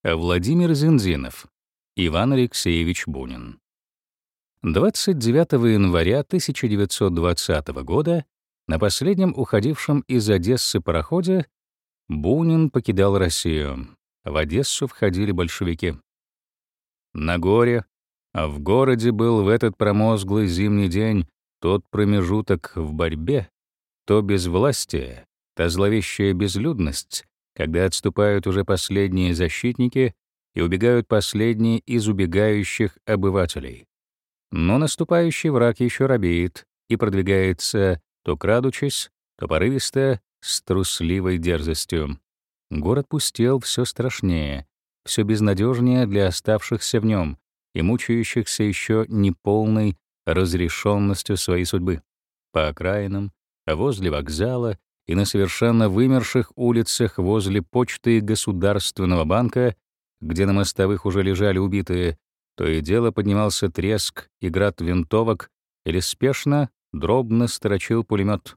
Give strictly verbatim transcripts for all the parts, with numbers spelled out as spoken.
Владимир Зинзинов, Иван Алексеевич Бунин. двадцать девятого января тысяча девятьсот двадцатого года на последнем уходившем из Одессы пароходе Бунин покидал Россию. В Одессу входили большевики. На горе, а в городе был в этот промозглый зимний день тот промежуток в борьбе, то безвластие, та зловещая безлюдность, когда отступают уже последние защитники и убегают последние из убегающих обывателей. Но наступающий враг еще робеет и продвигается то крадучись, то порывисто, с трусливой дерзостью. Город пустел все страшнее, все безнадежнее для оставшихся в нем и мучающихся еще неполной разрешенностью своей судьбы. По окраинам, возле вокзала и на совершенно вымерших улицах возле почты и Государственного банка, где на мостовых уже лежали убитые, то и дело поднимался треск и град винтовок или спешно, дробно строчил пулемет.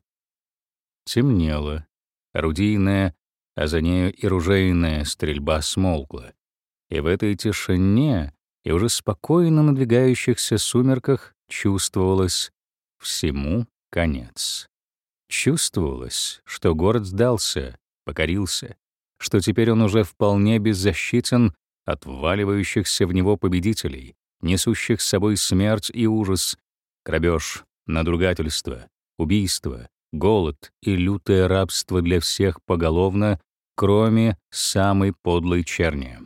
Темнело. Орудийная, а за нею и ружейная стрельба смолкла. И в этой тишине и уже спокойно надвигающихся сумерках чувствовалось всему конец. Чувствовалось, что город сдался, покорился, что теперь он уже вполне беззащитен от вваливающихся в него победителей, несущих с собой смерть и ужас, грабеж, надругательство, убийство, голод и лютое рабство для всех поголовно, кроме самой подлой черни.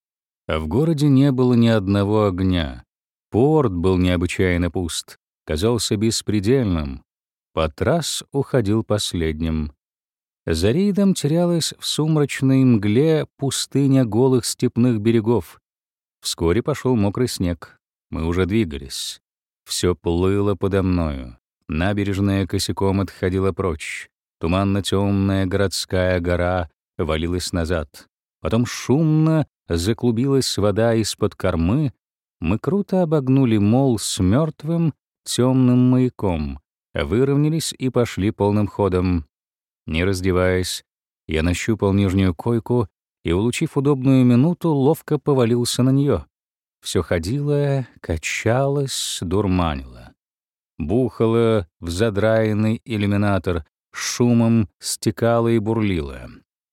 А в городе не было ни одного огня. Порт был необычайно пуст, казался беспредельным. Патрас уходил последним. За рейдом терялась в сумрачной мгле пустыня голых степных берегов. Вскоре пошел мокрый снег. Мы уже двигались. Все плыло подо мною. Набережная косяком отходила прочь. Туманно-темная городская гора валилась назад. Потом шумно заклубилась вода из-под кормы. Мы круто обогнули мол с мертвым темным маяком, выровнялись и пошли полным ходом. Не раздеваясь, я нащупал нижнюю койку и, улучив удобную минуту, ловко повалился на нее. Все ходило, качалось, дурманило. Бухало в задраенный иллюминатор, шумом стекало и бурлило.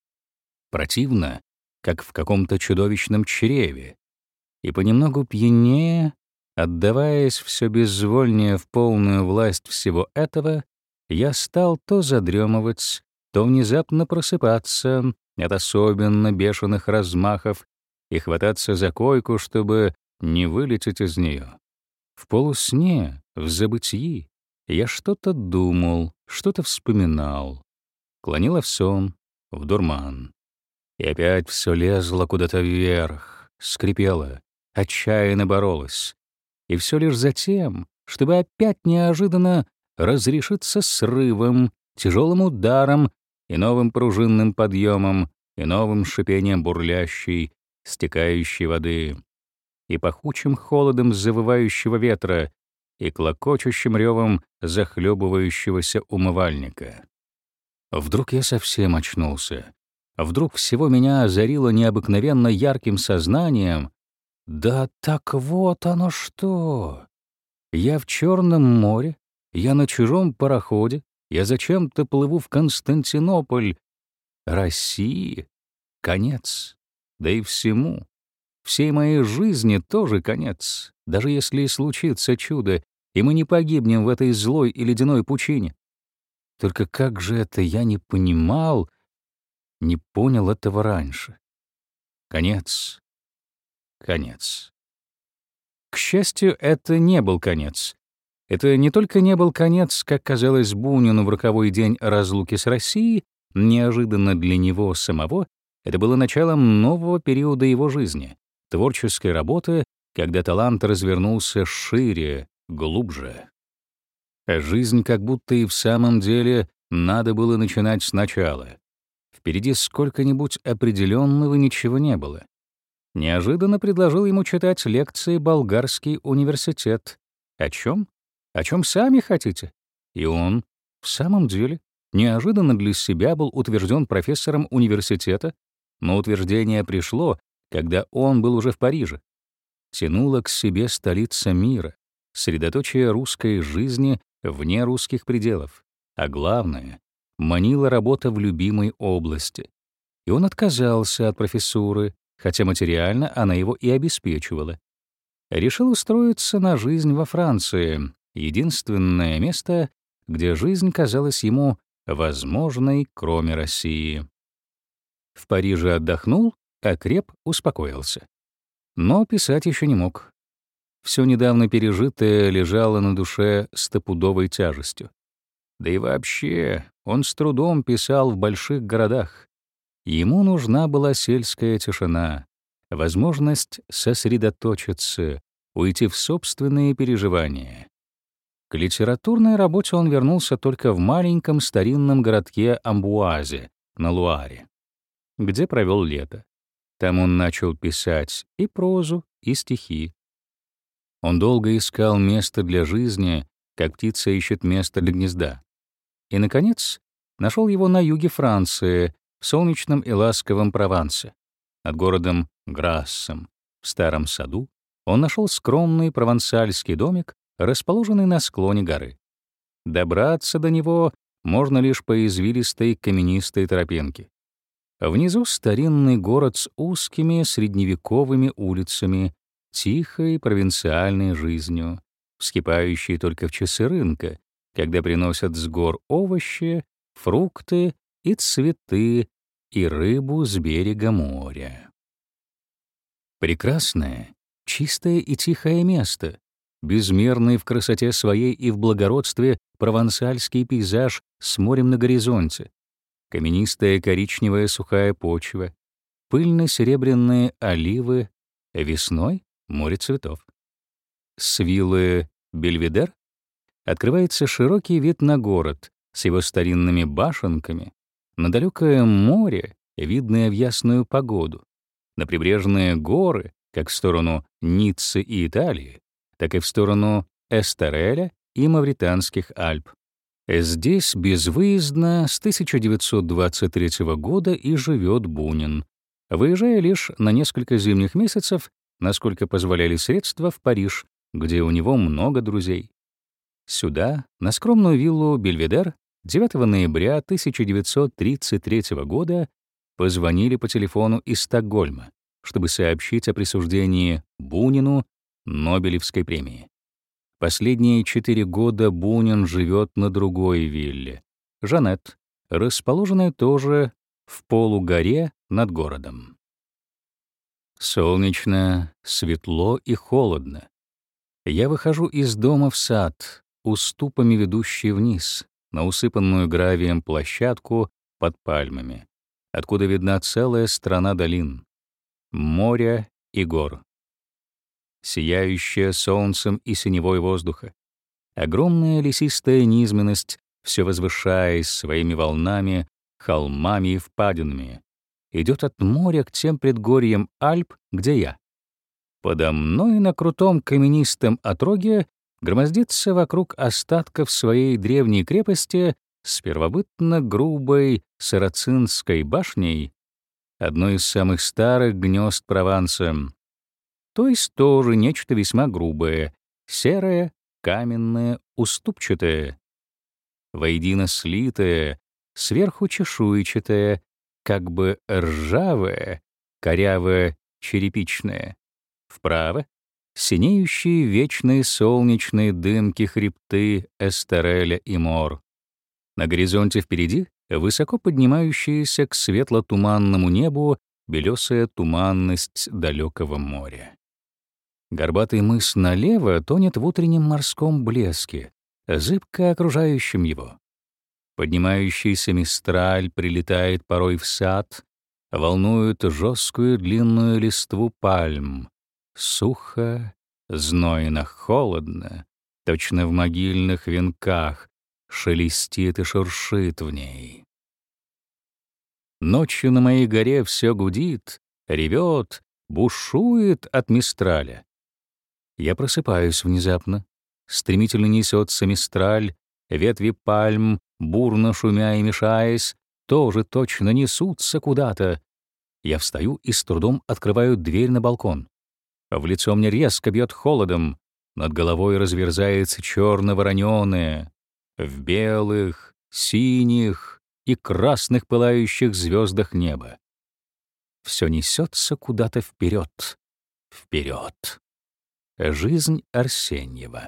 Противно, как в каком-то чудовищном чреве. И понемногу пьянее, отдаваясь все безвольнее в полную власть всего этого, я стал то задремывать, то внезапно просыпаться от особенно бешеных размахов и хвататься за койку, чтобы не вылететь из нее. В полусне, в забытии, я что-то думал, что-то вспоминал, клонило в сон, в дурман. И опять все лезло куда-то вверх, скрипело, отчаянно боролось. И все лишь за тем, чтобы опять неожиданно разрешиться срывом, тяжелым ударом и новым пружинным подъемом, и новым шипением бурлящей, стекающей воды, и пахучим холодом завывающего ветра, и клокочущим ревом захлебывающегося умывальника. Вдруг я совсем очнулся. Вдруг всего меня озарило необыкновенно ярким сознанием. Да так вот оно что! Я в Черном море, я на чужом пароходе, я зачем-то плыву в Константинополь. России конец, да и всему. Всей моей жизни тоже конец, даже если и случится чудо, и мы не погибнем в этой злой и ледяной пучине. Только как же это я не понимал, не понял этого раньше? Конец. Конец. К счастью, это не был конец. Это не только не был конец, как казалось Бунину в роковой день разлуки с Россией, неожиданно для него самого, это было началом нового периода его жизни, творческой работы, когда талант развернулся шире, глубже. А жизнь как будто и в самом деле надо было начинать сначала. Впереди сколько-нибудь определенного ничего не было. Неожиданно предложил ему читать лекции Болгарский университет. О чем? О чем сами хотите? И он, в самом деле, неожиданно для себя был утвержден профессором университета, но утверждение пришло, когда он был уже в Париже. Тянула к себе столица мира, средоточие русской жизни вне русских пределов, а главное — манила работа в любимой области. И он отказался от профессуры, хотя материально она его и обеспечивала. Решил устроиться на жизнь во Франции, единственное место, где жизнь казалась ему возможной, кроме России. В Париже отдохнул, окреп, успокоился. Но писать еще не мог. Все недавно пережитое лежало на душе стопудовой тяжестью. Да и вообще, он с трудом писал в больших городах. Ему нужна была сельская тишина, возможность сосредоточиться, уйти в собственные переживания. К литературной работе он вернулся только в маленьком старинном городке Амбуазе на Луаре, где провел лето. Там он начал писать и прозу, и стихи. Он долго искал место для жизни, как птица ищет место для гнезда. И, наконец, нашел его на юге Франции, в солнечном и ласковом Провансе. Над городом Грассом, в старом саду, он нашел скромный провансальский домик, расположенный на склоне горы. Добраться до него можно лишь по извилистой каменистой тропинке. Внизу старинный город с узкими средневековыми улицами, тихой провинциальной жизнью, вскипающей только в часы рынка, когда приносят с гор овощи, фрукты и цветы и рыбу с берега моря. Прекрасное, чистое и тихое место, безмерный в красоте своей и в благородстве провансальский пейзаж с морем на горизонте, каменистая коричневая сухая почва, пыльно-серебряные оливы, весной — море цветов. С виллы Бельведер открывается широкий вид на город с его старинными башенками, на далекое море, видное в ясную погоду, на прибрежные горы, как в сторону Ниццы и Италии, так и в сторону Эстереля и Мавританских Альп. Здесь безвыездно с тысяча девятьсот двадцать третьего года и живет Бунин, выезжая лишь на несколько зимних месяцев, насколько позволяли средства, в Париж, где у него много друзей. Сюда, на скромную виллу Бельведер, девятого ноября тысяча девятьсот тридцать третьего года позвонили по телефону из Стокгольма, чтобы сообщить о присуждении Бунину Нобелевской премии. Последние четыре года Бунин живет на другой вилле, Жанет, расположенной тоже в полугоре над городом. Солнечно, светло и холодно. Я выхожу из дома в сад, уступами ведущий вниз, на усыпанную гравием площадку под пальмами, откуда видна целая страна долин, моря и гор. Сияющая солнцем и синевой воздуха, огромная лесистая низменность, все возвышаясь своими волнами, холмами и впадинами, идет от моря к тем предгорьям Альп, где я. Подо мной на крутом каменистом отроге громоздится вокруг остатков своей древней крепости с первобытно грубой сарацинской башней, одно из самых старых гнезд Прованса. То есть тоже нечто весьма грубое, серое, каменное, уступчатое, воедино слитое, сверху чешуйчатое, как бы ржавое, корявое, черепичное. Вправо — синеющие вечные солнечные дымки хребты Эстереля и Мор. На горизонте впереди высоко поднимающаяся к светло-туманному небу белесая туманность далекого моря. Горбатый мыс налево тонет в утреннем морском блеске, зыбко окружающем его. Поднимающийся мистраль прилетает порой в сад, волнует жесткую длинную листву пальм. Сухо, знойно, холодно, точно в могильных венках, шелестит и шуршит в ней. Ночью на моей горе все гудит, ревет, бушует от мистраля. Я просыпаюсь внезапно. Стремительно несется мистраль, ветви пальм, бурно шумя и мешаясь, тоже точно несутся куда-то. Я встаю и с трудом открываю дверь на балкон. В лицо мне резко бьет холодом. Над головой разверзается черно-вороненое, в белых, синих и красных пылающих звездах неба. Все несется куда-то вперед, вперед. Жизнь Арсеньева.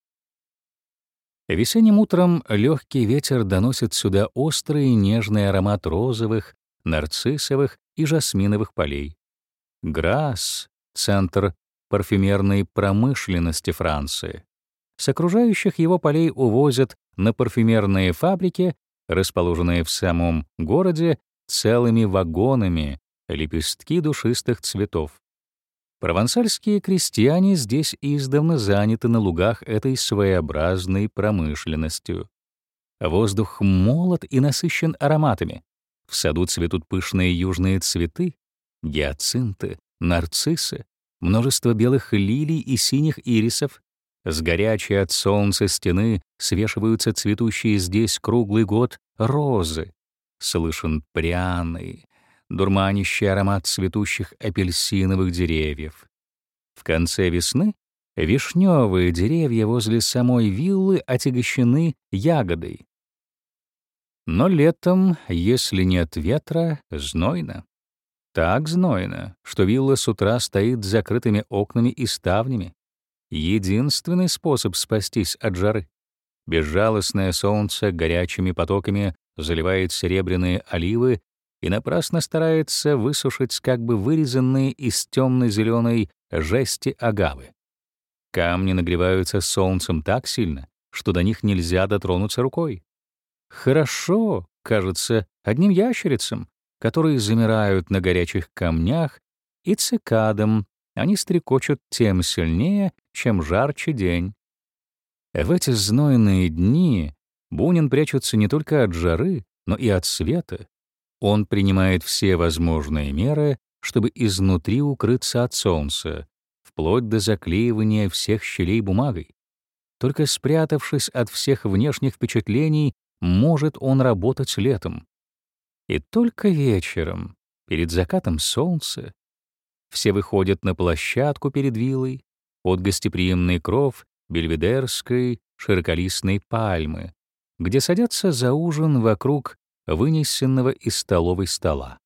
Весенним утром легкий ветер доносит сюда острый и нежный аромат розовых, нарциссовых и жасминовых полей. Грасс — центр парфюмерной промышленности Франции. С окружающих его полей увозят на парфюмерные фабрики, расположенные в самом городе, целыми вагонами лепестки душистых цветов. Провансальские крестьяне здесь издавна заняты на лугах этой своеобразной промышленностью. Воздух молод и насыщен ароматами. В саду цветут пышные южные цветы, гиацинты, нарциссы, множество белых лилий и синих ирисов. С горячей от солнца стены свешиваются цветущие здесь круглый год розы. Слышен пряный, дурманящий аромат цветущих апельсиновых деревьев. В конце весны вишневые деревья возле самой виллы отягощены ягодой. Но летом, если нет ветра, знойно. Так знойно, что вилла с утра стоит с закрытыми окнами и ставнями. Единственный способ спастись от жары. Безжалостное солнце горячими потоками заливает серебряные оливы и напрасно старается высушить как бы вырезанные из темно-зеленой жести агавы. Камни нагреваются солнцем так сильно, что до них нельзя дотронуться рукой. Хорошо, кажется, одним ящерицам, которые замирают на горячих камнях, и цикадам они стрекочут тем сильнее, чем жарче день. В эти знойные дни Бунин прячется не только от жары, но и от света. Он принимает все возможные меры, чтобы изнутри укрыться от солнца, вплоть до заклеивания всех щелей бумагой. Только спрятавшись от всех внешних впечатлений, может он работать летом. И только вечером, перед закатом солнца, все выходят на площадку перед виллой под гостеприимный кров бельведерской широколистной пальмы, где садятся за ужин вокруг вынесенного из столовой стола.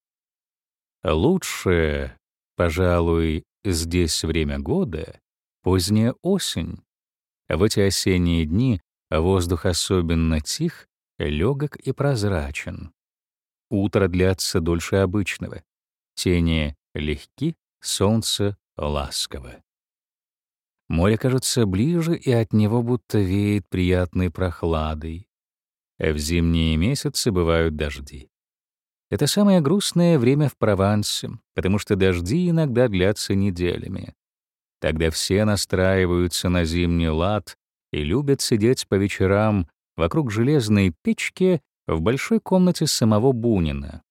Лучшее, пожалуй, здесь время года — поздняя осень. В эти осенние дни воздух особенно тих, легок и прозрачен. Утро длятся дольше обычного. Тени легки, солнце ласково. Море кажется ближе, и от него будто веет приятной прохладой. В зимние месяцы бывают дожди. Это самое грустное время в Провансе, потому что дожди иногда длятся неделями. Тогда все настраиваются на зимний лад и любят сидеть по вечерам вокруг железной печки в большой комнате самого Бунина.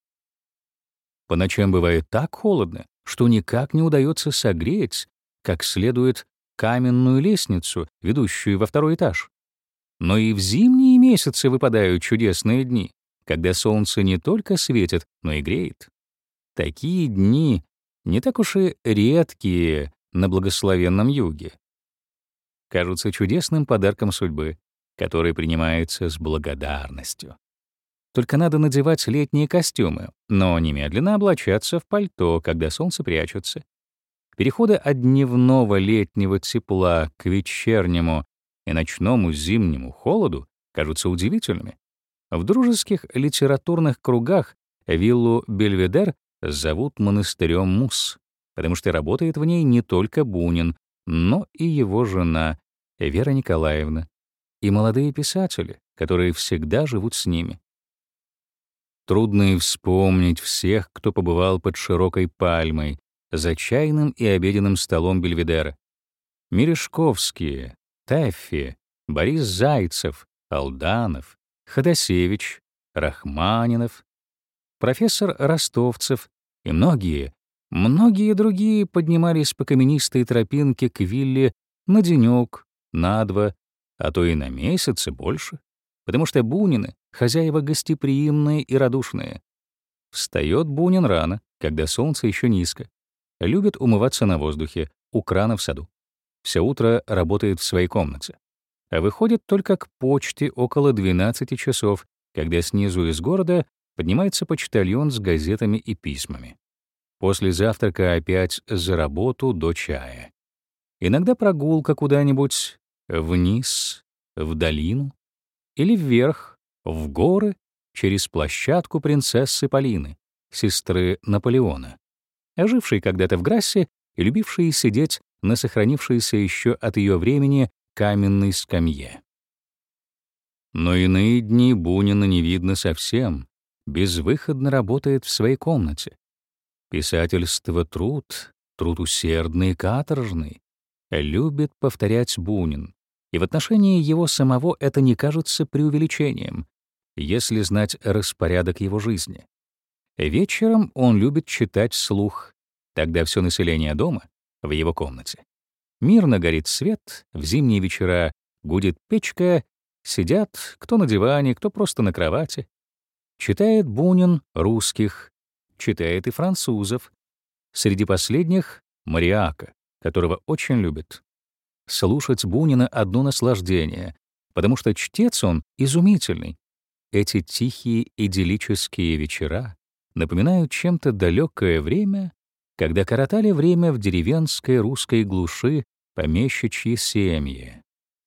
По ночам бывает так холодно, что никак не удается согреть как следует каменную лестницу, ведущую во второй этаж. Но и в зимние месяцы выпадают чудесные дни, когда солнце не только светит, но и греет. Такие дни не так уж и редкие на благословенном юге. Кажутся чудесным подарком судьбы, который принимается с благодарностью. Только надо надевать летние костюмы, но немедленно облачаться в пальто, когда солнце прячется. Переходы от дневного летнего тепла к вечернему и ночному зимнему холоду кажутся удивительными. В дружеских литературных кругах виллу Бельведер зовут монастырем Мусс, потому что работает в ней не только Бунин, но и его жена Вера Николаевна и молодые писатели, которые всегда живут с ними. Трудно и вспомнить всех, кто побывал под широкой пальмой, за чайным и обеденным столом Бельведера. Мережковские, Тэффи, Борис Зайцев, Алданов, Ходосевич, Рахманинов, профессор Ростовцев и многие, многие другие поднимались по каменистой тропинке к вилле на денек, на два, а то и на месяц и больше, потому что Бунины — хозяева гостеприимные и радушные. Встает Бунин рано, когда солнце еще низко. Любит умываться на воздухе, у крана в саду. Все утро работает в своей комнате. А выходит только к почте около двенадцати часов, когда снизу из города поднимается почтальон с газетами и письмами. После завтрака опять за работу до чая. Иногда прогулка куда-нибудь вниз, в долину или вверх, в горы, через площадку принцессы Полины, сестры Наполеона, ожившей когда-то в Грассе и любившей сидеть на сохранившейся еще от ее времени каменной скамье. Но иные дни Бунина не видно совсем, безвыходно работает в своей комнате. Писательство — труд, труд усердный и каторжный, любит повторять Бунин, и в отношении его самого это не кажется преувеличением, если знать распорядок его жизни. Вечером он любит читать вслух, тогда все население дома в его комнате. Мирно горит свет, в зимние вечера гудит печка, сидят кто на диване, кто просто на кровати. Читает Бунин русских, читает и французов. Среди последних — Мариака, которого очень любит. Слушать Бунина — одно наслаждение, потому что чтец он изумительный. Эти тихие идиллические вечера напоминают чем-то далекое время, когда коротали время в деревенской русской глуши помещичьи семьи.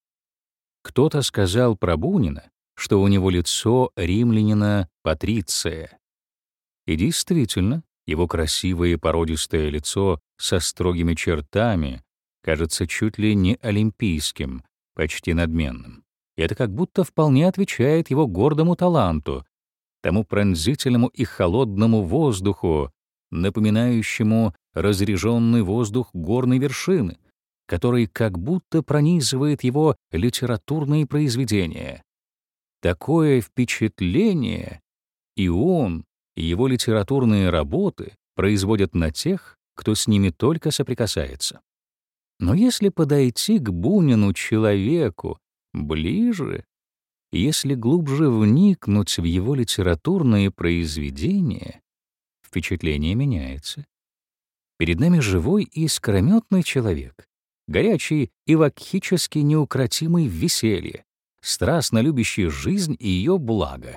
Кто-то сказал про Бунина, что у него лицо римлянина Патриция. И действительно, его красивое и породистое лицо со строгими чертами кажется чуть ли не олимпийским, почти надменным. И это как будто вполне отвечает его гордому таланту, тому пронзительному и холодному воздуху, напоминающему разреженный воздух горной вершины, который как будто пронизывает его литературные произведения. Такое впечатление и он, и его литературные работы производят на тех, кто с ними только соприкасается. Но если подойти к Бунину человеку ближе, если глубже вникнуть в его литературные произведения, впечатление меняется. Перед нами живой и искрометный человек, горячий и вакхически неукротимый в веселье, страстно любящий жизнь и ее благо,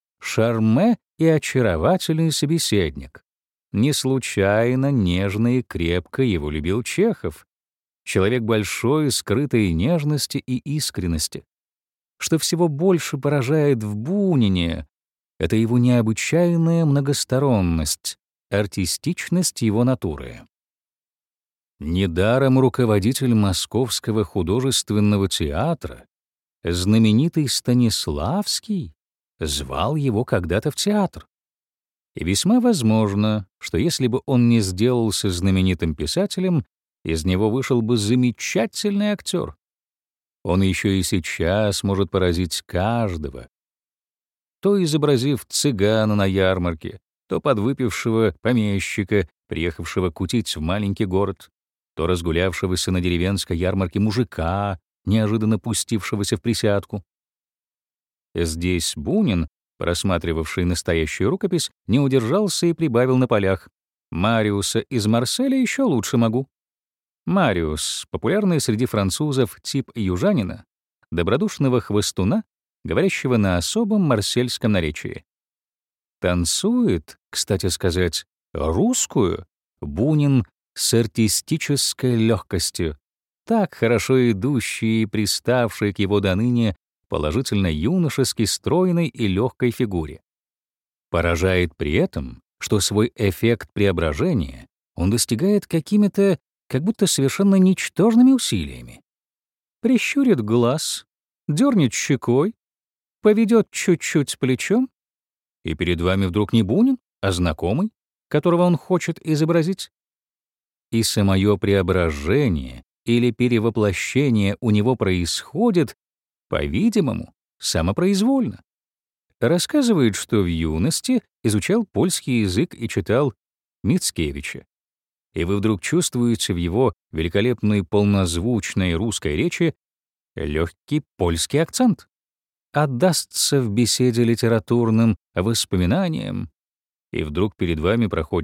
шарме и очаровательный собеседник. Не случайно нежно и крепко его любил Чехов, человек большой, скрытой нежности и искренности. Что всего больше поражает в Бунине — это его необычайная многосторонность, артистичность его натуры. Недаром руководитель Московского художественного театра, знаменитый Станиславский, звал его когда-то в театр. И весьма возможно, что если бы он не сделался знаменитым писателем, из него вышел бы замечательный актер. Он еще и сейчас может поразить каждого, то изобразив цыгана на ярмарке, то подвыпившего помещика, приехавшего кутить в маленький город, то разгулявшегося на деревенской ярмарке мужика, неожиданно пустившегося в присядку. Здесь Бунин, просматривавший настоящую рукопись, не удержался и прибавил на полях: «Мариуса из Марселя еще лучше могу». Мариус — популярный среди французов тип южанина, добродушного хвостуна, говорящего на особом марсельском наречии. Танцует, кстати сказать, русскую Бунин с артистической легкостью, так хорошо идущий и приставший к его доныне положительно юношески стройной и легкой фигуре. Поражает при этом, что свой эффект преображения он достигает какими-то как будто совершенно ничтожными усилиями. Прищурит глаз, дернет щекой, поведет чуть-чуть плечом, и перед вами вдруг не Бунин, а знакомый, которого он хочет изобразить. И самое преображение или перевоплощение у него происходит, по-видимому, самопроизвольно. Рассказывает, что в юности изучал польский язык и читал Мицкевича. И вы вдруг чувствуете в его великолепной полнозвучной русской речи легкий польский акцент. Отдастся в беседе литературным воспоминаниям, и вдруг перед вами проходит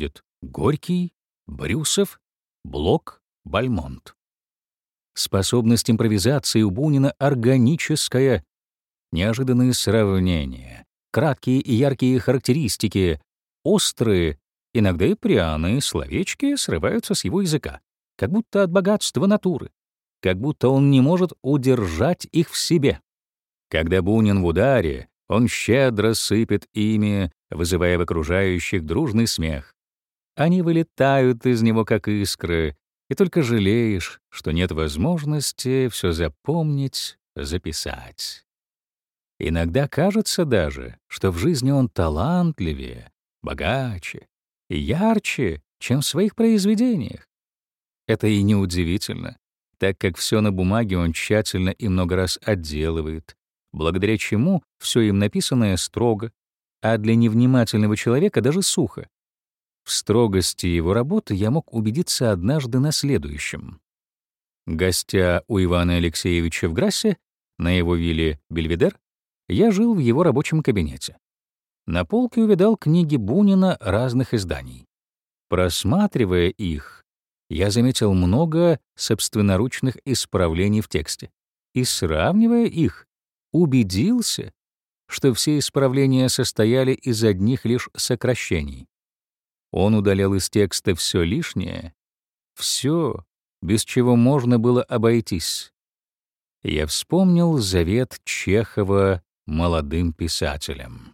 Горький, Брюсов, Блок, Бальмонт. Способность импровизации у Бунина органическая. Неожиданные сравнения, краткие и яркие характеристики, острые, иногда и пряные словечки срываются с его языка, как будто от богатства натуры, как будто он не может удержать их в себе. Когда Бунин в ударе, он щедро сыпет ими, вызывая в окружающих дружный смех. Они вылетают из него, как искры, и только жалеешь, что нет возможности все запомнить, записать. Иногда кажется даже, что в жизни он талантливее, богаче и ярче, чем в своих произведениях. Это и неудивительно, так как все на бумаге он тщательно и много раз отделывает, благодаря чему все им написанное строго, а для невнимательного человека даже сухо. В строгости его работы я мог убедиться однажды на следующем. Гостя у Ивана Алексеевича в Грассе, на его вилле Бельведер, я жил в его рабочем кабинете. На полке увидал книги Бунина разных изданий. Просматривая их, я заметил много собственноручных исправлений в тексте и, сравнивая их, убедился, что все исправления состояли из одних лишь сокращений. Он удалял из текста все лишнее, все, без чего можно было обойтись. Я вспомнил завет Чехова молодым писателям.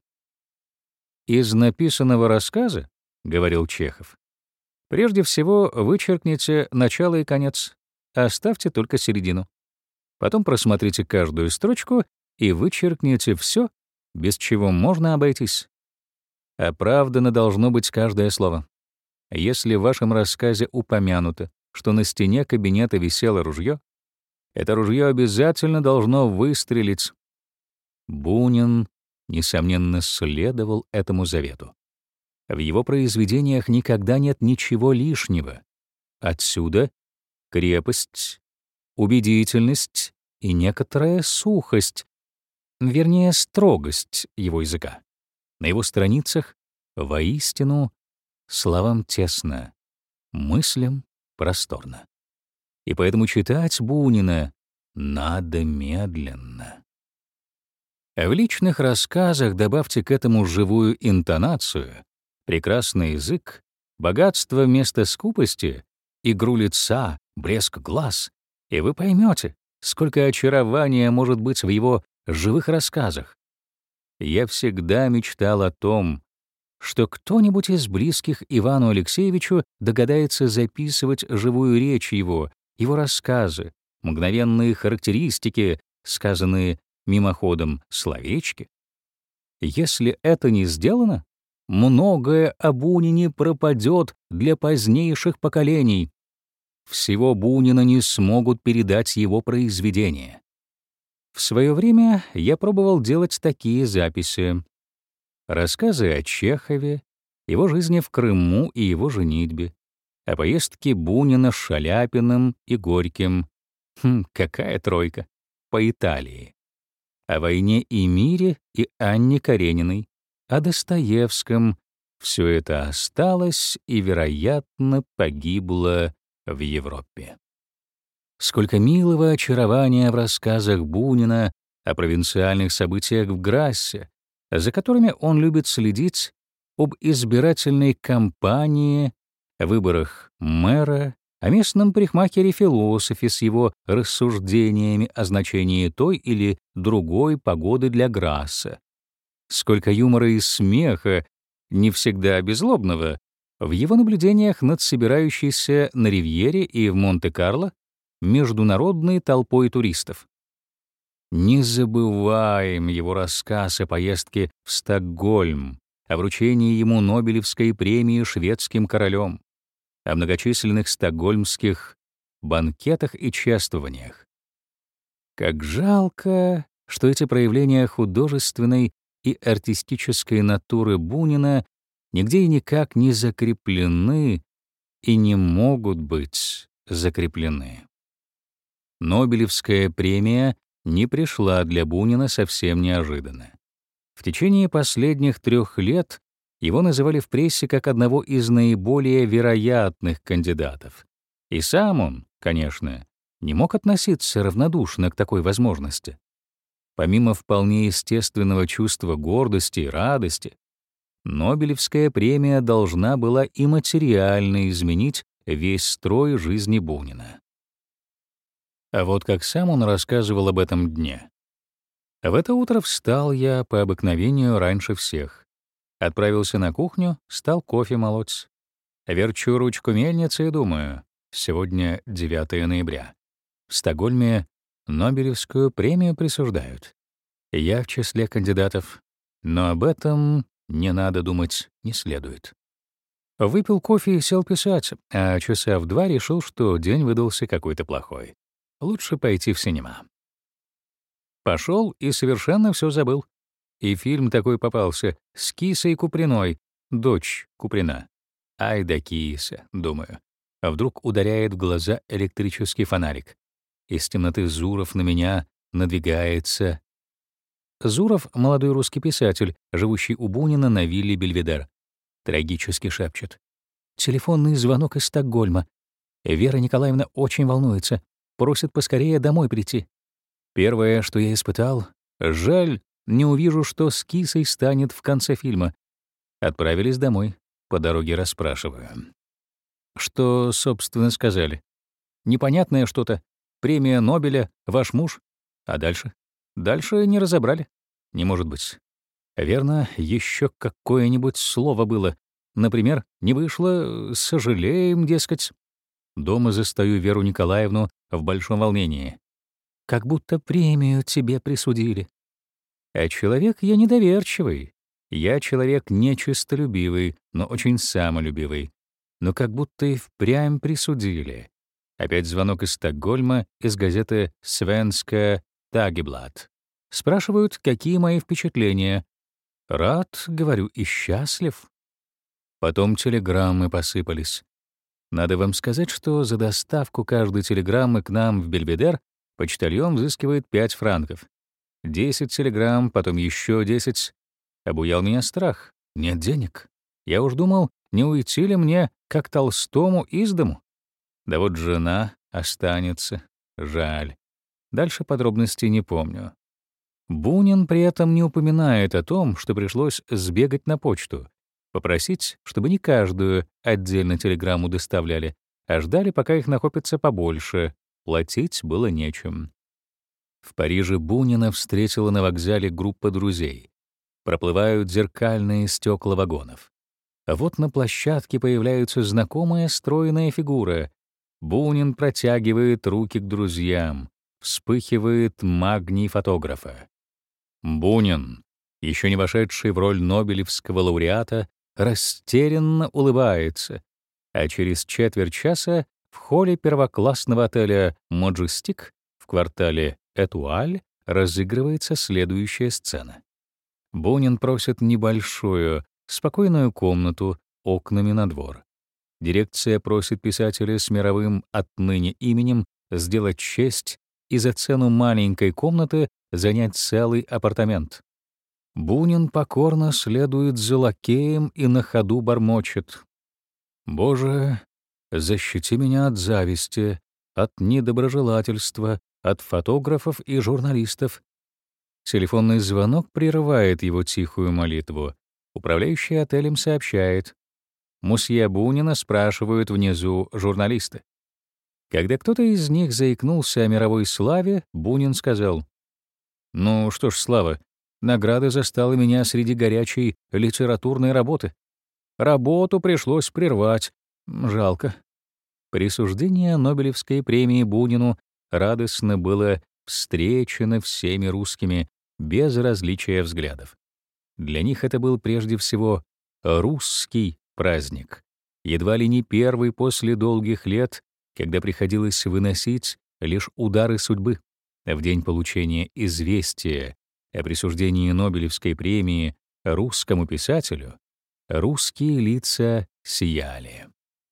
«Из написанного рассказа, — говорил Чехов, — прежде всего вычеркните начало и конец, оставьте только середину. Потом просмотрите каждую строчку и вычеркните все, без чего можно обойтись. Оправдано должно быть каждое слово. Если в вашем рассказе упомянуто, что на стене кабинета висело ружье, это ружье обязательно должно выстрелить». Бунин, несомненно, следовал этому завету. В его произведениях никогда нет ничего лишнего. Отсюда крепость, убедительность и некоторая сухость, вернее, строгость его языка. На его страницах воистину словам тесно, мыслям просторно. И поэтому читать Бунина надо медленно. А в личных рассказах добавьте к этому живую интонацию, прекрасный язык, богатство вместо скупости, игру лица, блеск глаз, и вы поймете, сколько очарования может быть в его живых рассказах. Я всегда мечтал о том, что кто-нибудь из близких Ивану Алексеевичу догадается записывать живую речь его, его рассказы, мгновенные характеристики, сказанные мимоходом словечки. Если это не сделано, многое о Бунине пропадет для позднейших поколений. Всего Бунина не смогут передать его произведения. В свое время я пробовал делать такие записи. Рассказы о Чехове, его жизни в Крыму и его женитьбе, о поездке Бунина с Шаляпиным и Горьким. Хм, какая тройка! По Италии. О войне и мире и Анне Карениной, о Достоевском. Все это осталось и, вероятно, погибло в Европе. Сколько милого очарования в рассказах Бунина о провинциальных событиях в Грассе, за которыми он любит следить, об избирательной кампании, о выборах мэра, о местном парикмахере-философе с его рассуждениями о значении той или другой погоды для Грасса. Сколько юмора и смеха, не всегда беззлобного, в его наблюдениях над собирающейся на Ривьере и в Монте-Карло международной толпой туристов. Не забываем его рассказ о поездке в Стокгольм, о вручении ему Нобелевской премии шведским королем, о многочисленных стокгольмских банкетах и чествованиях. Как жалко, что эти проявления художественной и артистической натуры Бунина нигде и никак не закреплены и не могут быть закреплены. Нобелевская премия не пришла для Бунина совсем неожиданно. В течение последних трех лет Его называли в прессе как одного из наиболее вероятных кандидатов. И сам он, конечно, не мог относиться равнодушно к такой возможности. Помимо вполне естественного чувства гордости и радости, Нобелевская премия должна была и материально изменить весь строй жизни Бунина. А вот как сам он рассказывал об этом дне. В это утро встал я по обыкновению раньше всех. Отправился на кухню, стал кофе молоть. Верчу ручку мельницы и думаю, сегодня девятое ноября. В Стокгольме Нобелевскую премию присуждают. Я в числе кандидатов, но об этом не надо думать не следует. Выпил кофе и сел писать, а часа в два решил, что день выдался какой-то плохой. Лучше пойти в синема. Пошел и совершенно все забыл. И фильм такой попался с Кисой Куприной, дочь Куприна. Ай да Киса, думаю. А вдруг ударяет в глаза электрический фонарик. Из темноты Зуров на меня надвигается. Зуров — молодой русский писатель, живущий у Бунина на вилле Бельведер. Трагически шепчет. Телефонный звонок из Стокгольма. Вера Николаевна очень волнуется, просит поскорее домой прийти. Первое, что я испытал — жаль, не увижу, что с Кисой станет в конце фильма. Отправились домой. По дороге расспрашиваю. Что, собственно, сказали? Непонятное что-то. Премия Нобеля, ваш муж. А дальше? Дальше не разобрали. Не может быть. Верно, еще какое-нибудь слово было. Например, не вышло, сожалеем, дескать. Дома застаю Веру Николаевну в большом волнении. Как будто премию тебе присудили. А человек я недоверчивый. Я человек нечистолюбивый, но очень самолюбивый. Но как будто и впрямь присудили. Опять звонок из Стокгольма, из газеты «Свенска Тагеблат». Спрашивают, какие мои впечатления. Рад, говорю, и счастлив. Потом телеграммы посыпались. Надо вам сказать, что за доставку каждой телеграммы к нам в Бельведер почтальон взыскивает пять франков. Десять телеграмм, потом еще десять. Обуял меня страх. Нет денег. Я уж думал, не уйти ли мне, как Толстому, из дому. Да вот жена останется. Жаль. Дальше подробностей не помню. Бунин при этом не упоминает о том, что пришлось сбегать на почту, попросить, чтобы не каждую отдельно телеграмму доставляли, а ждали, пока их накопится побольше. Платить было нечем. В Париже Бунина встретила на вокзале группа друзей. Проплывают зеркальные стекла вагонов. А вот на площадке появляется знакомая стройная фигура. Бунин протягивает руки к друзьям. Вспыхивает магний фотографа. Бунин, еще не вошедший в роль Нобелевского лауреата, растерянно улыбается, а через четверть часа в холле первоклассного отеля «Моджестик» в квартале Этуаль разыгрывается следующая сцена. Бунин просит небольшую, спокойную комнату окнами на двор. Дирекция просит писателя с мировым отныне именем сделать честь и за цену маленькой комнаты занять целый апартамент. Бунин покорно следует за лакеем и на ходу бормочет. «Боже, защити меня от зависти, от недоброжелательства, от фотографов и журналистов». Телефонный звонок прерывает его тихую молитву. Управляющий отелем сообщает. Мусье Бунина спрашивают внизу журналисты. Когда кто-то из них заикнулся о мировой славе, Бунин сказал: «Ну что ж, слава, награда застала меня среди горячей литературной работы. Работу пришлось прервать. Жалко». Присуждение Нобелевской премии Бунину радостно было встречено всеми русскими без различия взглядов. Для них это был прежде всего русский праздник, едва ли не первый после долгих лет, когда приходилось выносить лишь удары судьбы. В день получения известия о присуждении Нобелевской премии русскому писателю русские лица сияли.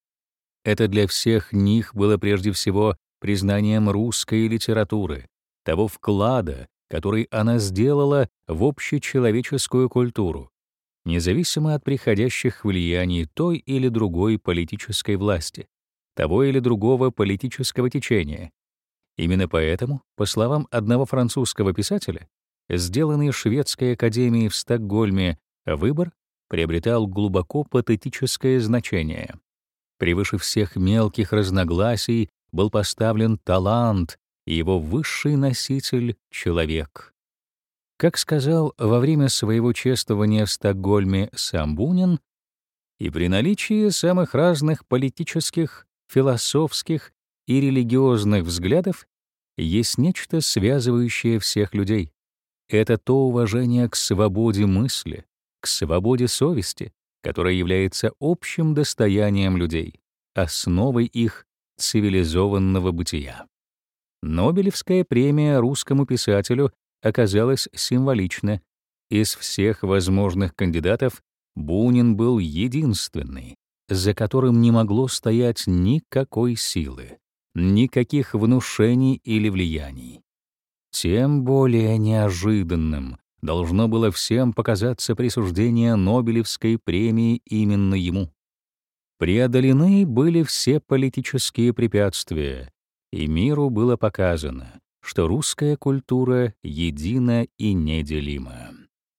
Это для всех них было прежде всего признанием русской литературы, того вклада, который она сделала в общечеловеческую культуру. независимо от приходящих влияний той или другой политической власти, того или другого политического течения. Именно поэтому, по словам одного французского писателя, сделанный Шведской академией в Стокгольме выбор приобретал глубоко патетическое значение. Превыше всех мелких разногласий был поставлен талант и его высший носитель — человек. Как сказал во время своего чествования в Стокгольме сам Бунин, и при наличии самых разных политических, философских и религиозных взглядов есть нечто, связывающее всех людей. Это то уважение к свободе мысли, к свободе совести, которое является общим достоянием людей, основой их цивилизованного бытия. Нобелевская премия русскому писателю оказалась символична. Из всех возможных кандидатов Бунин был единственный, за которым не могло стоять никакой силы, никаких внушений или влияний. Тем более неожиданным должно было всем показаться присуждение Нобелевской премии именно ему. Преодолены были все политические препятствия, и миру было показано, что русская культура едина и неделима.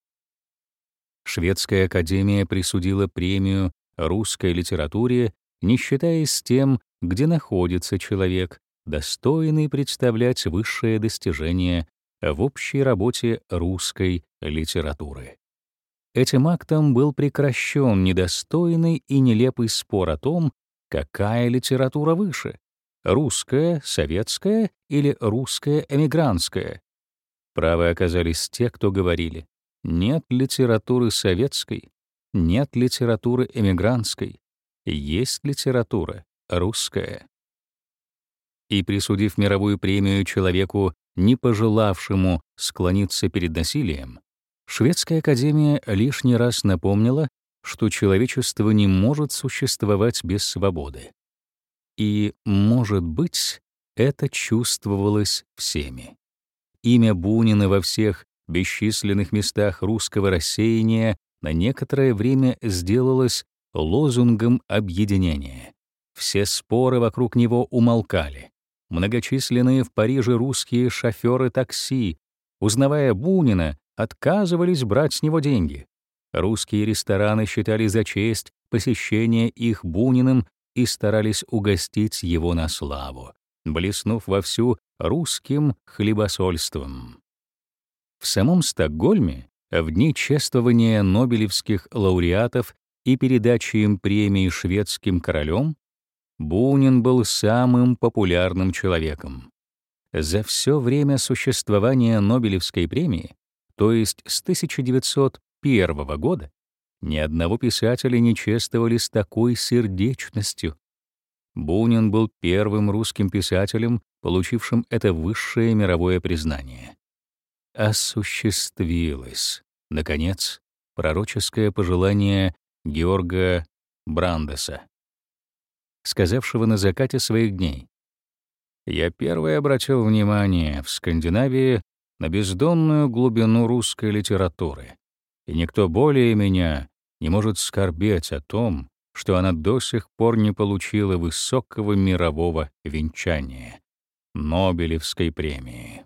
Шведская академия присудила премию русской литературе, не считаясь с тем, где находится человек, достойный представлять высшее достижение в общей работе русской литературы. Этим актом был прекращен недостойный и нелепый спор о том, какая литература выше — русская, советская или русская эмигрантская. Правы оказались те, кто говорили: нет литературы советской, нет литературы эмигрантской, есть литература русская. И присудив мировую премию человеку, не пожелавшему склониться перед насилием, Шведская академия лишний раз напомнила, что человечество не может существовать без свободы. И, может быть, это чувствовалось всеми. Имя Бунина во всех бесчисленных местах русского рассеяния на некоторое время сделалось лозунгом объединения. Все споры вокруг него умолкали. Многочисленные в Париже русские шофёры такси, узнавая Бунина, отказывались брать с него деньги. Русские рестораны считали за честь посещение их Буниным и старались угостить его на славу, блеснув вовсю русским хлебосольством. В самом Стокгольме, в дни чествования нобелевских лауреатов и передачи им премии шведским королем, Бунин был самым популярным человеком. За все время существования Нобелевской премии, то есть с тысяча девятьсот первого года, ни одного писателя не чествовали с такой сердечностью. Бунин был первым русским писателем, получившим это высшее мировое признание. Осуществилось, наконец, пророческое пожелание Георга Брандеса, сказавшего на закате своих дней: «Я первый обратил внимание в Скандинавии на бездонную глубину русской литературы, и никто более меня не может скорбеть о том, что она до сих пор не получила высокого мирового венчания — Нобелевской премии».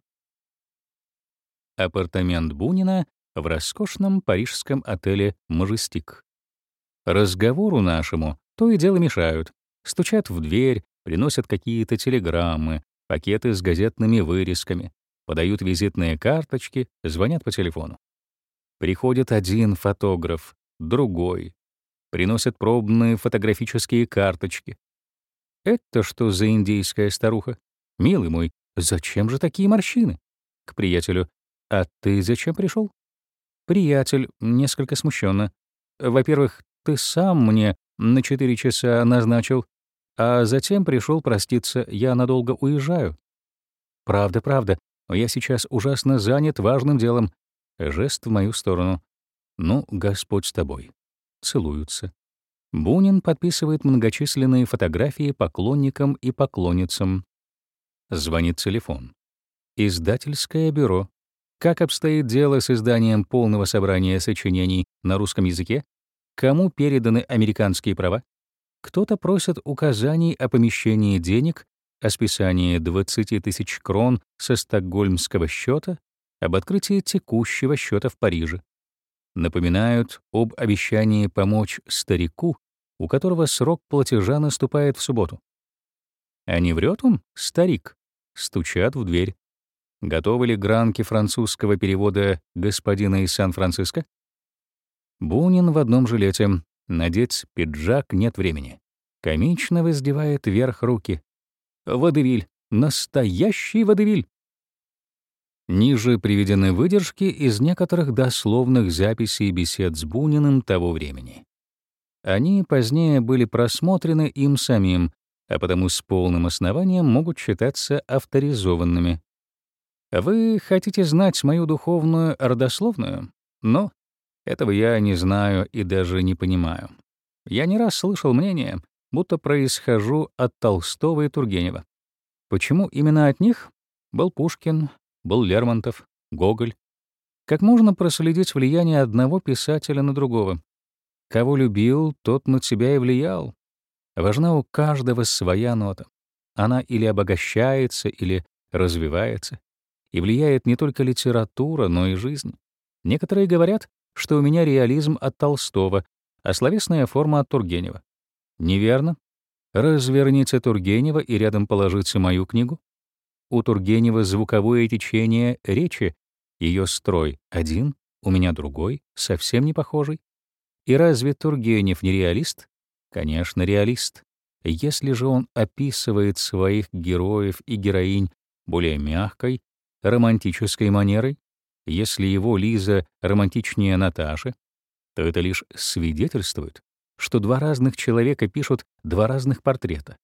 Апартамент Бунина в роскошном парижском отеле «Мажестик». Разговору нашему то и дело мешают. Стучат в дверь, приносят какие-то телеграммы, пакеты с газетными вырезками, подают визитные карточки, звонят по телефону. Приходит один фотограф, другой, приносят пробные фотографические карточки. Это что за индийская старуха? Милый мой, зачем же такие морщины? К приятелю: а ты зачем пришел? Приятель несколько смущенно: во-первых, ты сам мне на четыре часа назначил, а затем пришел проститься, я надолго уезжаю. Правда, правда, но я сейчас ужасно занят важным делом. Жест в мою сторону. Ну, Господь с тобой. Целуются. Бунин подписывает многочисленные фотографии поклонникам и поклонницам. Звонит телефон. Издательское бюро. Как обстоит дело с изданием полного собрания сочинений на русском языке? Кому переданы американские права? Кто-то просит указаний о помещении денег, о списании двадцати тысяч крон со стокгольмского счета, об открытии текущего счета в Париже. Напоминают об обещании помочь старику, у которого срок платежа наступает в субботу. А не врет он, старик? Стучат в дверь. Готовы ли гранки французского перевода господина из Сан-Франциско? Бунин в одном жилете. Надеть пиджак нет времени. Комично воздевает вверх руки. Водевиль. Настоящий водевиль. Ниже приведены выдержки из некоторых дословных записей бесед с Буниным того времени. Они позднее были просмотрены им самим, а потому с полным основанием могут считаться авторизованными. Вы хотите знать мою духовную родословную? Но этого я не знаю и даже не понимаю. Я не раз слышал мнение, будто происхожу от Толстого и Тургенева. Почему именно от них? Был Пушкин, был Лермонтов, Гоголь. Как можно проследить влияние одного писателя на другого? Кого любил, тот на тебя и влиял. Важна у каждого своя нота. Она или обогащается, или развивается. И влияет не только литература, но и жизнь. Некоторые говорят, что у меня реализм от Толстого, а словесная форма от Тургенева. Неверно. Разверните Тургенева и рядом положите мою книгу. У Тургенева звуковое течение речи, ее строй один, у меня другой, совсем не похожий. И разве Тургенев не реалист? Конечно, реалист. Если же он описывает своих героев и героинь более мягкой, романтической манерой, если его Лиза романтичнее Наташи, то это лишь свидетельствует, что два разных человека пишут два разных портрета.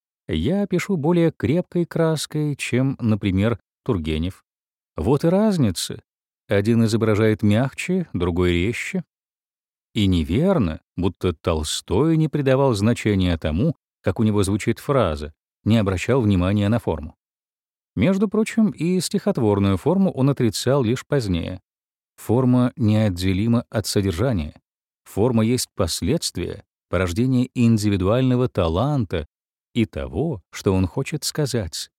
Я пишу более крепкой краской, чем, например, Тургенев. Вот и разница. Один изображает мягче, другой резче. И неверно, будто Толстой не придавал значения тому, как у него звучит фраза, не обращал внимания на форму. Между прочим, и стихотворную форму он отрицал лишь позднее. Форма неотделима от содержания. Форма есть последствие, порождение индивидуального таланта и того, что он хочет сказать.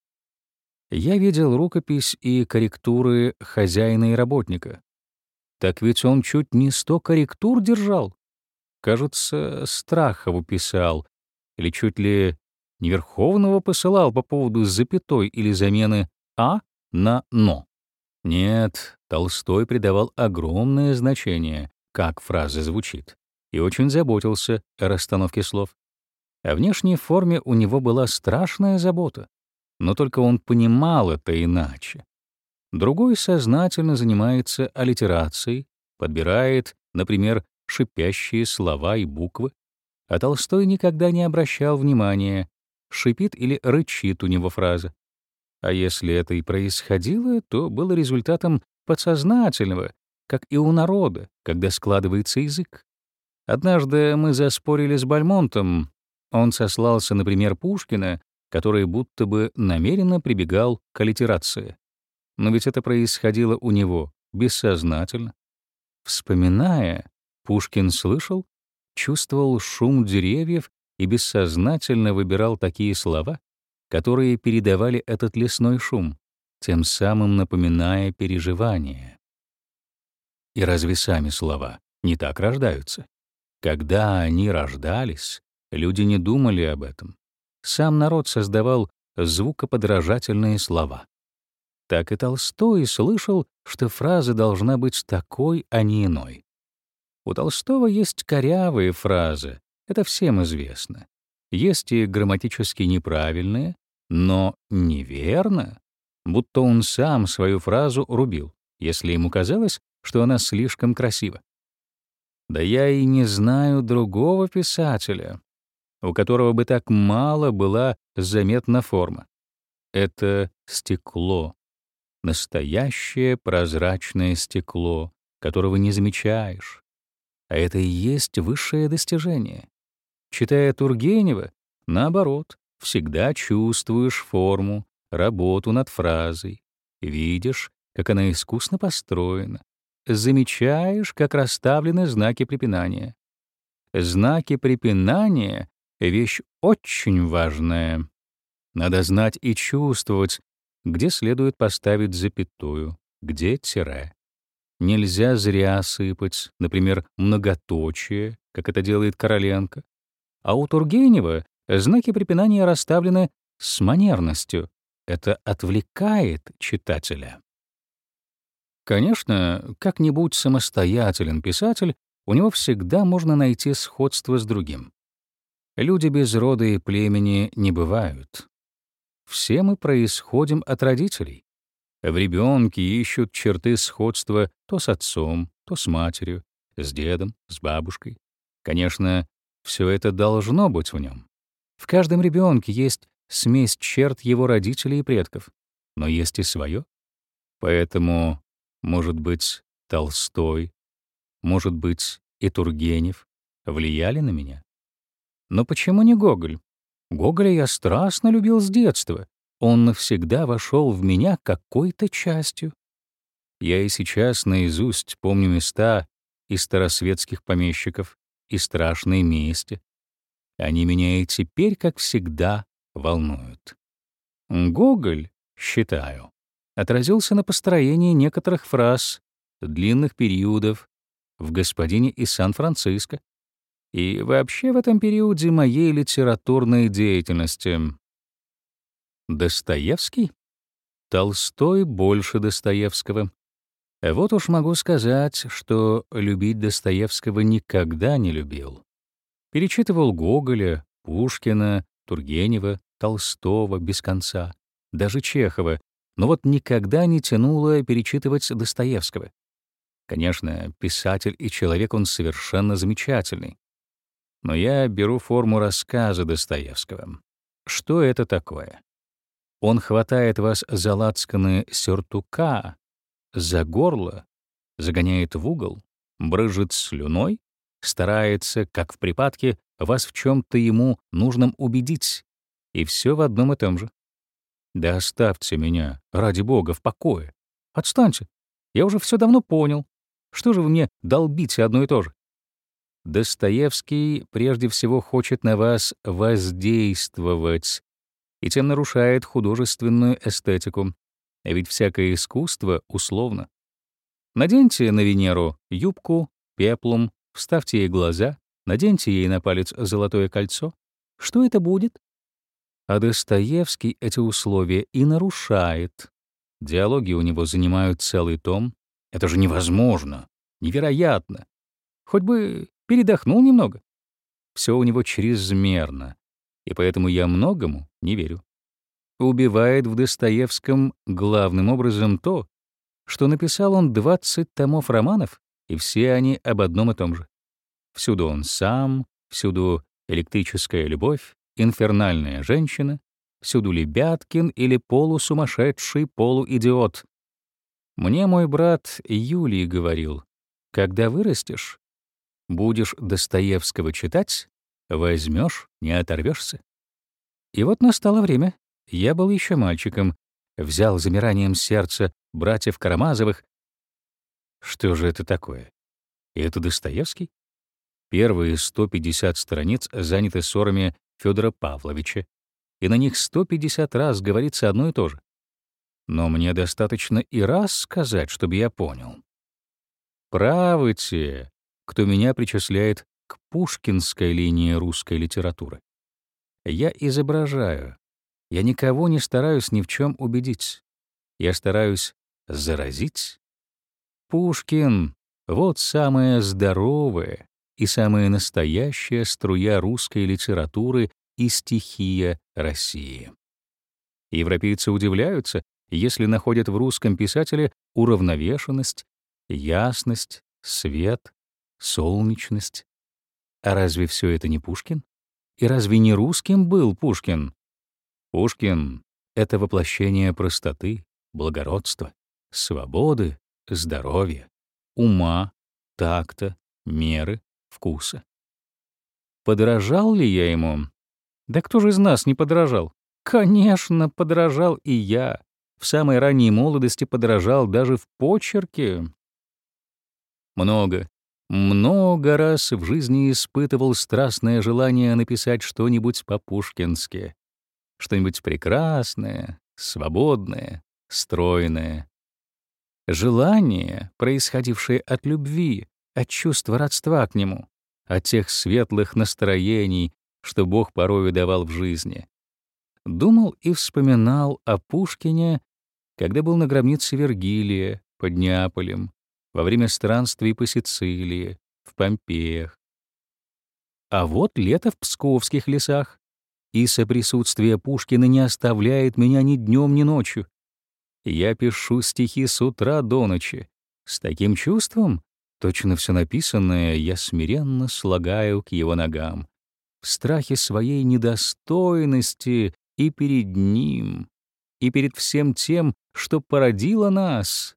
Я видел рукопись и корректуры хозяина и работника. Так ведь он чуть не сто корректур держал. Кажется, Страхову писал, или чуть ли не Верховного посылал по поводу запятой или замены «а» на «но». Нет, Толстой придавал огромное значение, как фраза звучит, и очень заботился о расстановке слов. О внешней форме у него была страшная забота, но только он понимал это иначе. Другой сознательно занимается аллитерацией, подбирает, например, шипящие слова и буквы, а Толстой никогда не обращал внимания, шипит или рычит у него фраза. А если это и происходило, то было результатом подсознательного, как и у народа, когда складывается язык. Однажды мы заспорили с Бальмонтом. Он сослался на пример Пушкина, который будто бы намеренно прибегал к аллитерации. Но ведь это происходило у него бессознательно. Вспоминая, Пушкин слышал, чувствовал шум деревьев и бессознательно выбирал такие слова, которые передавали этот лесной шум, тем самым напоминая переживания. И разве сами слова не так рождаются? Когда они рождались, люди не думали об этом. Сам народ создавал звукоподражательные слова. Так и Толстой слышал, что фраза должна быть такой, а не иной. У Толстого есть корявые фразы, это всем известно. Есть и грамматически неправильные, но неверно, будто он сам свою фразу рубил, если ему казалось, что она слишком красива. Да я и не знаю другого писателя, у которого бы так мало была заметна форма. Это стекло, настоящее прозрачное стекло, которого не замечаешь. А это и есть высшее достижение. Читая Тургенева, наоборот, всегда чувствуешь форму, работу над фразой, видишь, как она искусно построена. Замечаешь, как расставлены знаки препинания. Знаки препинания — вещь очень важная. Надо знать и чувствовать, где следует поставить запятую, где тире. Нельзя зря сыпать, например, многоточие, как это делает Короленко. А у Тургенева знаки препинания расставлены с манерностью. Это отвлекает читателя. Конечно, как-нибудь самостоятелен писатель, у него всегда можно найти сходство с другим. Люди без рода и племени не бывают. Все мы происходим от родителей. В ребенке ищут черты сходства то с отцом, то с матерью, с дедом, с бабушкой. Конечно, все это должно быть в нем. В каждом ребенке есть смесь черт его родителей и предков, но есть и свое. Поэтому, может быть, Толстой, может быть, и Тургенев влияли на меня. Но почему не Гоголь? Гоголя я страстно любил с детства. Он навсегда вошел в меня какой-то частью. Я и сейчас наизусть помню места из старосветских помещиков и страшной мести. Они меня и теперь, как всегда, волнуют. Гоголь, считаю, отразился на построении некоторых фраз, длинных периодов в «Господине из Сан-Франциско» и вообще в этом периоде моей литературной деятельности. Достоевский? Толстой больше Достоевского. Вот уж могу сказать, что любить Достоевского никогда не любил. Перечитывал Гоголя, Пушкина, Тургенева, Толстого без конца, даже Чехова, но вот никогда не тянуло перечитывать Достоевского. Конечно, писатель и человек он совершенно замечательный. Но я беру форму рассказа Достоевского. Что это такое? Он хватает вас за лацканы сюртука, за горло, загоняет в угол, брызжет слюной, старается, как в припадке, вас в чем-то ему нужном убедить. И все в одном и том же. Да оставьте меня, ради бога, в покое. Отстаньте. Я уже все давно понял. Что же вы мне долбите одно и то же? Достоевский прежде всего хочет на вас воздействовать и тем нарушает художественную эстетику. А ведь всякое искусство условно. Наденьте на Венеру юбку, пеплум, вставьте ей глаза, наденьте ей на палец золотое кольцо. Что это будет? А Достоевский эти условия и нарушает. Диалоги у него занимают целый том. Это же невозможно, невероятно. Хоть бы передохнул немного. Все у него чрезмерно, и поэтому я многому не верю. Убивает в Достоевском главным образом то, что написал он двадцать томов романов, и все они об одном и том же. Всюду он сам, всюду электрическая любовь, инфернальная женщина, всюду Лебяткин или полусумасшедший полуидиот. Мне мой брат Юлий говорил, когда вырастешь, будешь Достоевского читать, возьмешь, не оторвешься. И вот настало время. Я был еще мальчиком, взял замиранием сердца братьев Карамазовых. Что же это такое? И это Достоевский? Первые сто пятьдесят страниц заняты ссорами Федора Павловича, и на них сто пятьдесят раз говорится одно и то же. Но мне достаточно и раз сказать, чтобы я понял. Правы те, кто меня причисляет к пушкинской линии русской литературы. Я изображаю. Я никого не стараюсь ни в чем убедить. Я стараюсь заразить. Пушкин — вот самая здоровая и самая настоящая струя русской литературы и стихия России. Европейцы удивляются, если находят в русском писателе уравновешенность, ясность, свет, солнечность. А разве все это не Пушкин? И разве не русским был Пушкин? Пушкин — это воплощение простоты, благородства, свободы, здоровья, ума, такта, меры, вкуса. Подражал ли я ему? Да кто же из нас не подражал? Конечно, подражал и я. в самой ранней молодости подражал даже в почерке. Много, много раз в жизни испытывал страстное желание написать что-нибудь по-пушкински, что-нибудь прекрасное, свободное, стройное. Желание, происходившее от любви, от чувства родства к нему, от тех светлых настроений, что Бог порою давал в жизни. Думал и вспоминал о Пушкине, когда был на гробнице Вергилия под Неаполем, во время странствий по Сицилии, в Помпеях. А вот лето в псковских лесах, и соприсутствие Пушкина не оставляет меня ни днем, ни ночью. Я пишу стихи с утра до ночи. С таким чувством, точно все написанное, я смиренно слагаю к его ногам, в страхе своей недостойности и перед ним, и перед всем тем, что породило нас.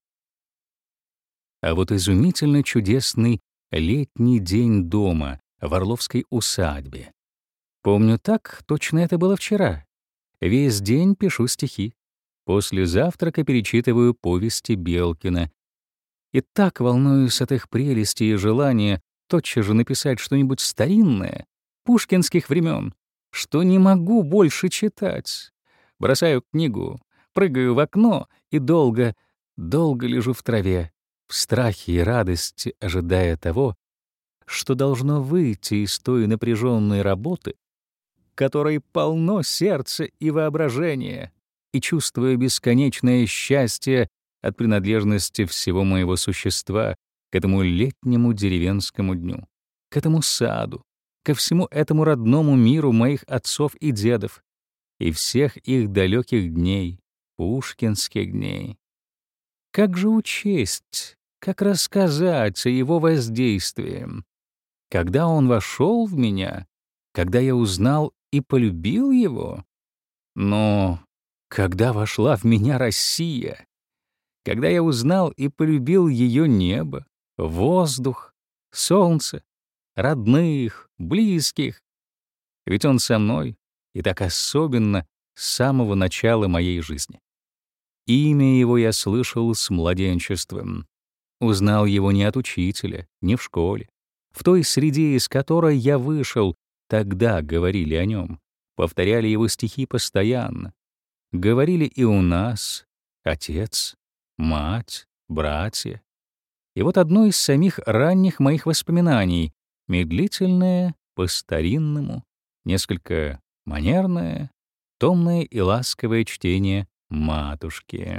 А вот изумительно чудесный летний день дома в Орловской усадьбе. Помню так, точно это было вчера. Весь день пишу стихи. После завтрака перечитываю повести Белкина. И так волнуюсь от их прелести и желания тотчас же написать что-нибудь старинное, пушкинских времен, что не могу больше читать. Бросаю книгу, прыгаю в окно и долго, долго лежу в траве, в страхе и радости, ожидая того, что должно выйти из той напряженной работы, которой полно сердце и воображение, и чувствуя бесконечное счастье от принадлежности всего моего существа к этому летнему деревенскому дню, к этому саду, ко всему этому родному миру моих отцов и дедов и всех их далеких дней, пушкинских дней. Как же учесть, как рассказать о его воздействии? Когда он вошел в меня, когда я узнал и полюбил его? Но когда вошла в меня Россия, когда я узнал и полюбил ее небо, воздух, солнце, родных, близких, ведь он со мной, и так особенно с самого начала моей жизни. Имя его я слышал с младенчеством, узнал его не от учителя, не в школе, в той среде, из которой я вышел, тогда говорили о нем, повторяли его стихи постоянно. Говорили и у нас отец, мать, братья. И вот одно из самих ранних моих воспоминаний, медлительное, по-старинному, несколько манерное, томное и ласковое чтение матушки.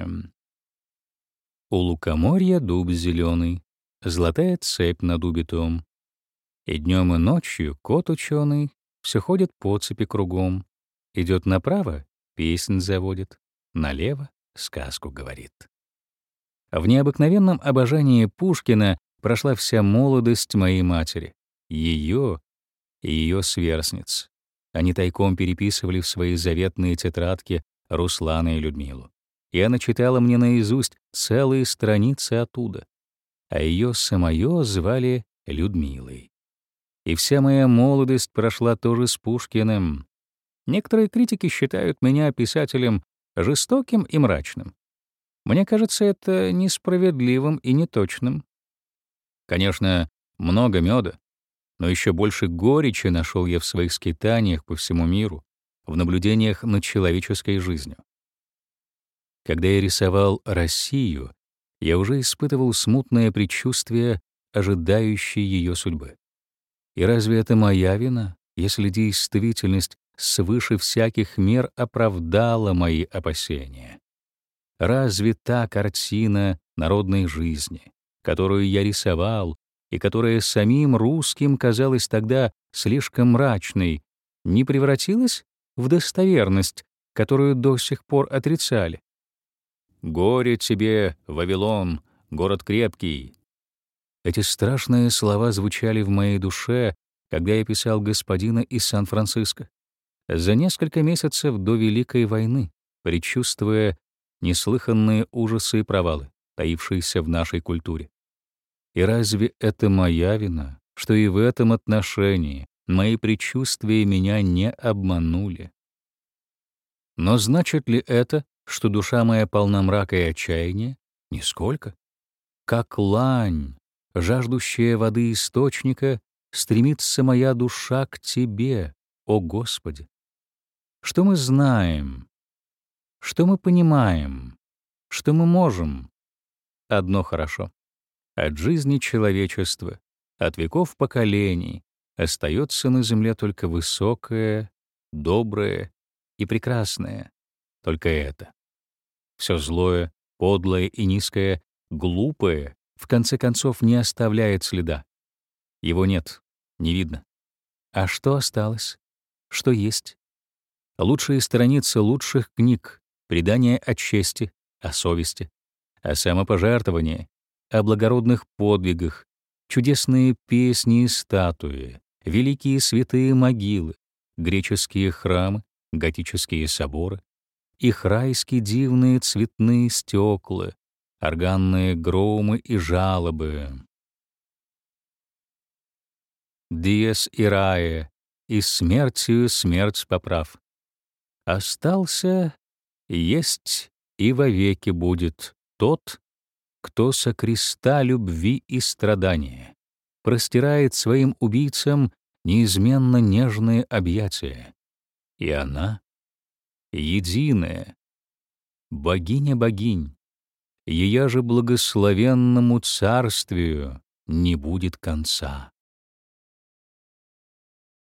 У лукоморья дуб зеленый, золотая цепь на дубе том. И днем и ночью кот ученый все ходит по цепи кругом, идет направо — песнь заводит, налево — сказку говорит. В необыкновенном обожании Пушкина прошла вся молодость моей матери, ее и ее сверстниц. Они тайком переписывали в свои заветные тетрадки Руслана и Людмилу. И она читала мне наизусть целые страницы оттуда, а ее самое звали Людмилой. И вся моя молодость прошла тоже с Пушкиным. Некоторые критики считают меня писателем жестоким и мрачным. Мне кажется это несправедливым и неточным. Конечно, много меда, но еще больше горечи нашел я в своих скитаниях по всему миру, в наблюдениях над человеческой жизнью. Когда я рисовал Россию, я уже испытывал смутное предчувствие ожидающей ее судьбы. И разве это моя вина, если действительность свыше всяких мер оправдала мои опасения? Разве та картина народной жизни, которую я рисовал и которая самим русским казалась тогда слишком мрачной, не превратилась в достоверность, которую до сих пор отрицали? «Горе тебе, Вавилон, город крепкий!» Эти страшные слова звучали в моей душе, когда я писал «Господина из Сан-Франциско» за несколько месяцев до Великой войны, предчувствуя неслыханные ужасы и провалы, таившиеся в нашей культуре. И разве это моя вина, что и в этом отношении мои предчувствия меня не обманули? Но значит ли это, что душа моя полна мрака и отчаяния? Нисколько. Как лань, жаждущая воды источника, стремится моя душа к Тебе, о Господи. Что мы знаем? Что мы понимаем? Что мы можем? Одно хорошо. От жизни человечества, от веков поколений остается на земле только высокое, доброе и прекрасное. Только это. Все злое, подлое и низкое, глупое, в конце концов, не оставляет следа. Его нет, не видно. А что осталось? Что есть? Лучшие страницы лучших книг, предания о чести, о совести, о самопожертвовании, о благородных подвигах, чудесные песни и статуи, великие святые могилы, греческие храмы, готические соборы, их райски дивные цветные стекла, органные громы и жалобы. Диес Ираe, и смертью смерть поправ. Остался, есть и вовеки будет тот, кто со креста любви и страдания простирает своим убийцам неизменно нежные объятия. И она, единая, богиня богинь, ея же благословенному царствию не будет конца.